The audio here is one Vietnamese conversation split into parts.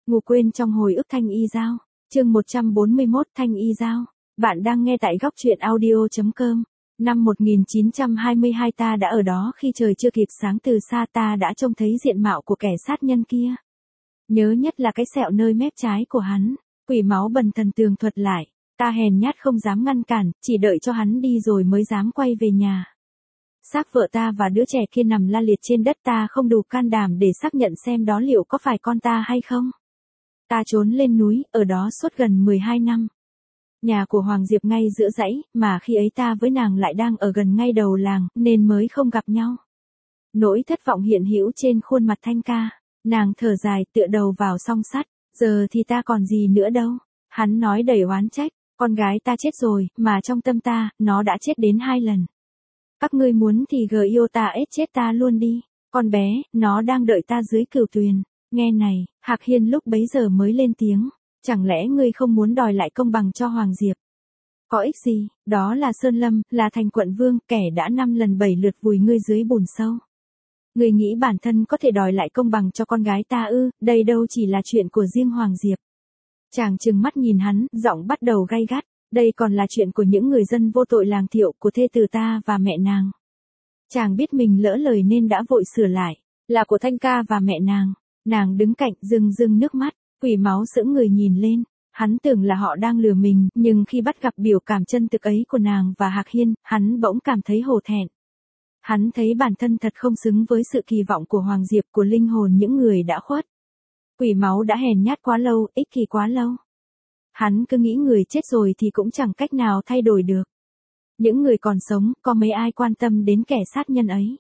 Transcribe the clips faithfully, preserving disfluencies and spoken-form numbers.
Ngủ quên trong hồi ức Thanh Y Giao, chương một trăm bốn mươi mốt Thanh Y Giao. Bạn đang nghe tại góc truyện audio.com. Năm một nghìn chín trăm hai mươi hai ta đã ở đó khi trời chưa kịp sáng, từ xa ta đã trông thấy diện mạo của kẻ sát nhân kia. Nhớ nhất là cái sẹo nơi mép trái của hắn. Quỷ máu bần thần tường thuật lại, ta hèn nhát không dám ngăn cản, chỉ đợi cho hắn đi rồi mới dám quay về nhà. Xác vợ ta và đứa trẻ kia nằm la liệt trên đất, ta không đủ can đảm để xác nhận xem đó liệu có phải con ta hay không. Ta trốn lên núi, ở đó suốt gần mười hai năm. Nhà của Hoàng Diệp ngay giữa dãy, mà khi ấy ta với nàng lại đang ở gần ngay đầu làng, nên mới không gặp nhau. Nỗi thất vọng hiện hữu trên khuôn mặt Thanh ca, nàng thở dài tựa đầu vào song sắt, giờ thì ta còn gì nữa đâu. Hắn nói đầy oán trách, con gái ta chết rồi, mà trong tâm ta, nó đã chết đến hai lần. Các ngươi muốn thì gờ yêu ta ết chết ta luôn đi, con bé, nó đang đợi ta dưới cửu tuyền. Nghe này, Hạc Hiên lúc bấy giờ mới lên tiếng, chẳng lẽ ngươi không muốn đòi lại công bằng cho Hoàng Diệp? Có ích gì, đó là Sơn Lâm, là thành quận vương, kẻ đã năm lần bảy lượt vùi ngươi dưới bùn sâu. Ngươi nghĩ bản thân có thể đòi lại công bằng cho con gái ta ư? Đây đâu chỉ là chuyện của riêng Hoàng Diệp. Chàng trừng mắt nhìn hắn, giọng bắt đầu gay gắt, đây còn là chuyện của những người dân vô tội làng Thiệu, của thê tử ta và mẹ nàng. Chàng biết mình lỡ lời nên đã vội sửa lại, là của Thanh ca và mẹ nàng. Nàng đứng cạnh, rưng rưng nước mắt, quỷ máu sững người nhìn lên. Hắn tưởng là họ đang lừa mình, nhưng khi bắt gặp biểu cảm chân thực ấy của nàng và Hạc Hiên, hắn bỗng cảm thấy hổ thẹn. Hắn thấy bản thân thật không xứng với sự kỳ vọng của Hoàng Diệp, của linh hồn những người đã khuất. Quỷ máu đã hèn nhát quá lâu, ích kỷ quá lâu. Hắn cứ nghĩ người chết rồi thì cũng chẳng cách nào thay đổi được. Những người còn sống, có mấy ai quan tâm đến kẻ sát nhân ấy.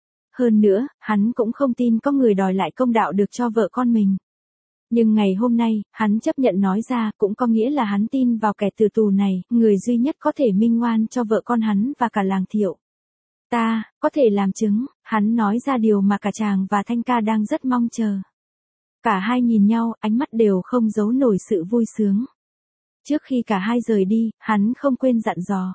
Hơn nữa, hắn cũng không tin có người đòi lại công đạo được cho vợ con mình. Nhưng ngày hôm nay, hắn chấp nhận nói ra, cũng có nghĩa là hắn tin vào kẻ tử tù này, người duy nhất có thể minh oan cho vợ con hắn và cả làng Thiệu. Ta, có thể làm chứng, hắn nói ra điều mà cả chàng và Thanh ca đang rất mong chờ. Cả hai nhìn nhau, ánh mắt đều không giấu nổi sự vui sướng. Trước khi cả hai rời đi, hắn không quên dặn dò.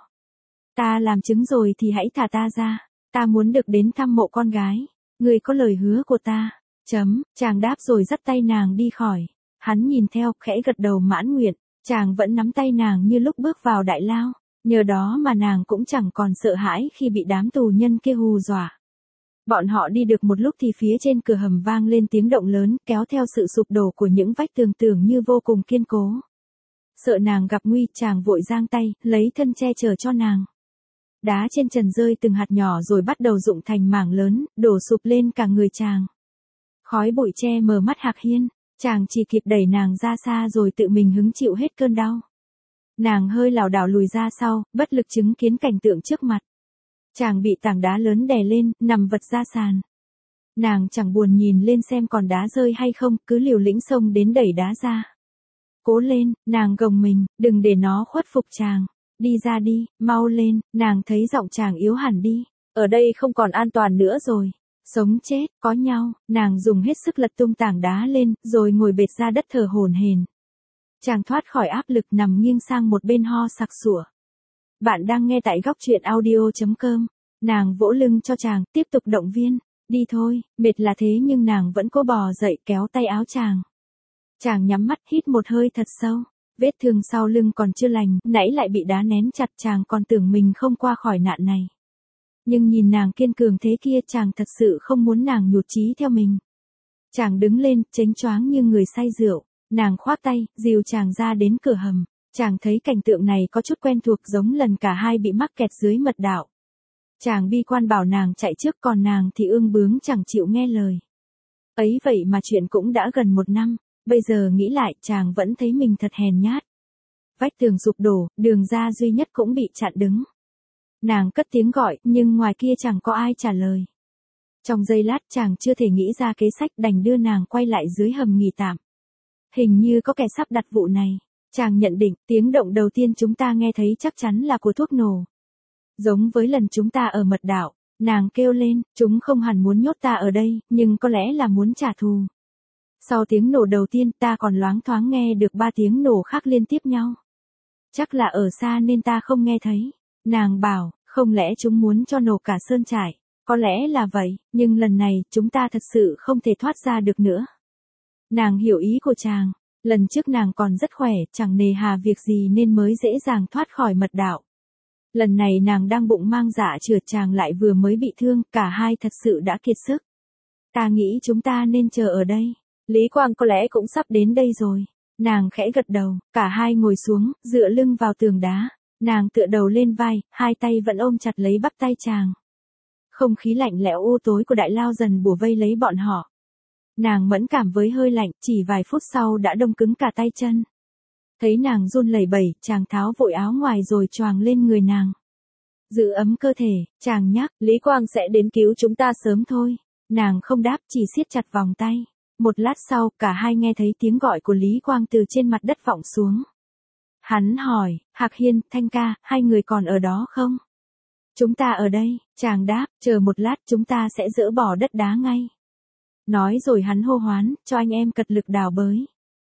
Ta làm chứng rồi thì hãy thả ta ra. Ta muốn được đến thăm mộ con gái. Người có lời hứa của ta. Chấm, chàng đáp rồi dắt tay nàng đi khỏi. Hắn nhìn theo, khẽ gật đầu mãn nguyện. Chàng vẫn nắm tay nàng như lúc bước vào đại lao. Nhờ đó mà nàng cũng chẳng còn sợ hãi khi bị đám tù nhân kia hù dọa. Bọn họ đi được một lúc thì phía trên cửa hầm vang lên tiếng động lớn, kéo theo sự sụp đổ của những vách tường tưởng như vô cùng kiên cố. Sợ nàng gặp nguy, chàng vội giang tay, lấy thân che chở cho nàng. Đá trên trần rơi từng hạt nhỏ rồi bắt đầu rụng thành mảng lớn, đổ sụp lên cả người chàng. Khói bụi che mờ mắt Hạc Hiên, chàng chỉ kịp đẩy nàng ra xa rồi tự mình hứng chịu hết cơn đau. Nàng hơi lảo đảo lùi ra sau, bất lực chứng kiến cảnh tượng trước mặt. Chàng bị tảng đá lớn đè lên, nằm vật ra sàn. Nàng chẳng buồn nhìn lên xem còn đá rơi hay không, cứ liều lĩnh xông đến đẩy đá ra. Cố lên, nàng gồng mình, đừng để nó khuất phục chàng. Đi ra đi, mau lên, nàng thấy giọng chàng yếu hẳn đi. Ở đây không còn an toàn nữa rồi. Sống chết, có nhau, nàng dùng hết sức lật tung tảng đá lên, rồi ngồi bệt ra đất thở hổn hển. Chàng thoát khỏi áp lực nằm nghiêng sang một bên ho sặc sủa. Bạn đang nghe tại góc truyện audio.com. Nàng vỗ lưng cho chàng, tiếp tục động viên. Đi thôi, mệt là thế nhưng nàng vẫn cố bò dậy kéo tay áo chàng. Chàng nhắm mắt hít một hơi thật sâu. Vết thương sau lưng còn chưa lành, nãy lại bị đá nén chặt, chàng còn tưởng mình không qua khỏi nạn này. Nhưng nhìn nàng kiên cường thế kia, chàng thật sự không muốn nàng nhụt chí theo mình. Chàng đứng lên, chếnh choáng như người say rượu. Nàng khoác tay, dìu chàng ra đến cửa hầm. Chàng thấy cảnh tượng này có chút quen thuộc, giống lần cả hai bị mắc kẹt dưới mật đạo. Chàng bi quan bảo nàng chạy trước, còn nàng thì ương bướng chẳng chịu nghe lời. Ấy vậy mà chuyện cũng đã gần một năm, bây giờ nghĩ lại chàng vẫn thấy mình thật hèn nhát. Vách tường sụp đổ, đường ra duy nhất cũng bị chặn đứng. Nàng cất tiếng gọi, nhưng ngoài kia chẳng có ai trả lời. Trong giây lát chàng chưa thể nghĩ ra kế sách, đành đưa nàng quay lại dưới hầm nghỉ tạm. Hình như có kẻ sắp đặt vụ này. Chàng nhận định, tiếng động đầu tiên chúng ta nghe thấy chắc chắn là của thuốc nổ. Giống với lần chúng ta ở mật đạo, nàng kêu lên, chúng không hẳn muốn nhốt ta ở đây, nhưng có lẽ là muốn trả thù. Sau tiếng nổ đầu tiên ta còn loáng thoáng nghe được ba tiếng nổ khác liên tiếp nhau. Chắc là ở xa nên ta không nghe thấy. Nàng bảo, không lẽ chúng muốn cho nổ cả sơn trại? Có lẽ là vậy, nhưng lần này chúng ta thật sự không thể thoát ra được nữa. Nàng hiểu ý của chàng. Lần trước nàng còn rất khỏe, chẳng nề hà việc gì nên mới dễ dàng thoát khỏi mật đạo. Lần này nàng đang bụng mang dạ trượt, chàng lại vừa mới bị thương, cả hai thật sự đã kiệt sức. Ta nghĩ chúng ta nên chờ ở đây. Lý Quang có lẽ cũng sắp đến đây rồi. Nàng khẽ gật đầu, cả hai ngồi xuống, dựa lưng vào tường đá. Nàng tựa đầu lên vai, hai tay vẫn ôm chặt lấy bắp tay chàng. Không khí lạnh lẽo u tối của đại lao dần bủa vây lấy bọn họ. Nàng mẫn cảm với hơi lạnh, chỉ vài phút sau đã đông cứng cả tay chân. Thấy nàng run lẩy bẩy, chàng tháo vội áo ngoài rồi choàng lên người nàng. Giữ ấm cơ thể, chàng nhắc, Lý Quang sẽ đến cứu chúng ta sớm thôi. Nàng không đáp, chỉ siết chặt vòng tay. Một lát sau, cả hai nghe thấy tiếng gọi của Lý Quang từ trên mặt đất vọng xuống. Hắn hỏi, Hạc Hiên, Thanh ca, hai người còn ở đó không? Chúng ta ở đây, chàng đáp, chờ một lát chúng ta sẽ dỡ bỏ đất đá ngay. Nói rồi hắn hô hoán, cho anh em cật lực đào bới.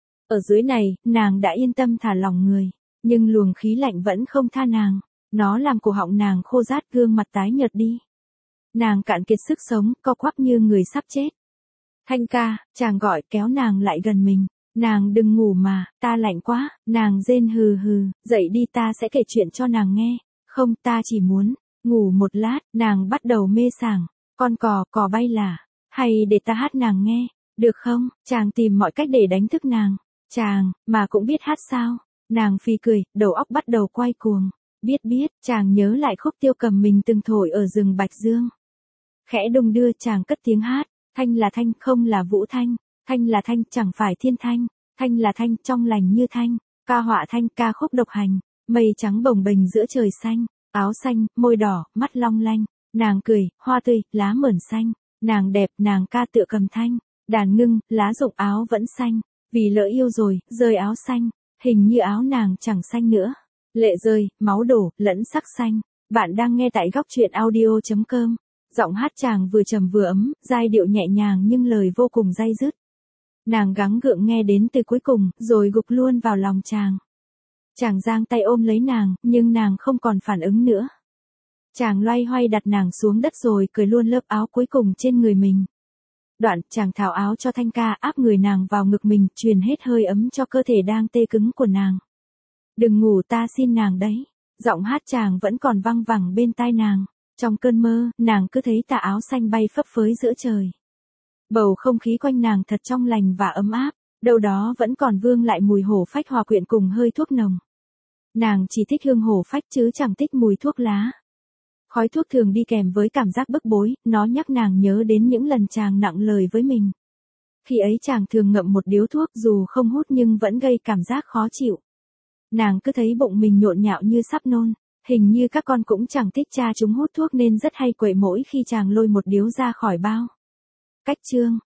Ở dưới này, nàng đã yên tâm thả lỏng người, nhưng luồng khí lạnh vẫn không tha nàng. Nó làm cổ họng nàng khô rát, gương mặt tái nhợt đi. Nàng cạn kiệt sức sống, co quắp như người sắp chết. Thanh ca, chàng gọi, kéo nàng lại gần mình. Nàng đừng ngủ mà, ta lạnh quá. Nàng rên hừ hừ, dậy đi, ta sẽ kể chuyện cho nàng nghe. Không, ta chỉ muốn ngủ một lát. Nàng bắt đầu mê sảng. Con cò, cò bay là, hay để ta hát nàng nghe, được không? Chàng tìm mọi cách để đánh thức nàng. Chàng, mà cũng biết hát sao? Nàng phì cười, đầu óc bắt đầu quay cuồng. Biết biết, chàng nhớ lại khúc Tiêu Cầm mình từng thổi ở rừng Bạch Dương. Khẽ đung đưa, chàng cất tiếng hát. Thanh là thanh, không là Vũ Thanh. Thanh là thanh, chẳng phải Thiên Thanh. Thanh là thanh, trong lành như thanh. Ca họa thanh, ca khúc độc hành. Mây trắng bồng bềnh giữa trời xanh. Áo xanh, môi đỏ, mắt long lanh. Nàng cười, hoa tươi, lá mởn xanh. Nàng đẹp, nàng ca tựa cầm thanh. Đàn ngưng, lá rụng áo vẫn xanh. Vì lỡ yêu rồi, rơi áo xanh. Hình như áo nàng chẳng xanh nữa. Lệ rơi, máu đổ, lẫn sắc xanh. Bạn đang nghe tại góc truyện audio chấm com. Giọng hát chàng vừa trầm vừa ấm, giai điệu nhẹ nhàng nhưng lời vô cùng day dứt. Nàng gắng gượng nghe đến từ cuối cùng, rồi gục luôn vào lòng chàng. Chàng giang tay ôm lấy nàng, nhưng nàng không còn phản ứng nữa. Chàng loay hoay đặt nàng xuống đất rồi cởi luôn lớp áo cuối cùng trên người mình. Đoạn, chàng tháo áo cho Thanh ca, áp người nàng vào ngực mình, truyền hết hơi ấm cho cơ thể đang tê cứng của nàng. Đừng ngủ, ta xin nàng đấy. Giọng hát chàng vẫn còn văng vẳng bên tai nàng. Trong cơn mơ, nàng cứ thấy tà áo xanh bay phấp phới giữa trời. Bầu không khí quanh nàng thật trong lành và ấm áp, đâu đó vẫn còn vương lại mùi hổ phách hòa quyện cùng hơi thuốc nồng. Nàng chỉ thích hương hổ phách chứ chẳng thích mùi thuốc lá. Khói thuốc thường đi kèm với cảm giác bức bối, nó nhắc nàng nhớ đến những lần chàng nặng lời với mình. Khi ấy chàng thường ngậm một điếu thuốc, dù không hút nhưng vẫn gây cảm giác khó chịu. Nàng cứ thấy bụng mình nhộn nhạo như sắp nôn. Hình như các con cũng chẳng thích cha chúng hút thuốc nên rất hay quậy mỗi khi chàng lôi một điếu ra khỏi bao. Cách chương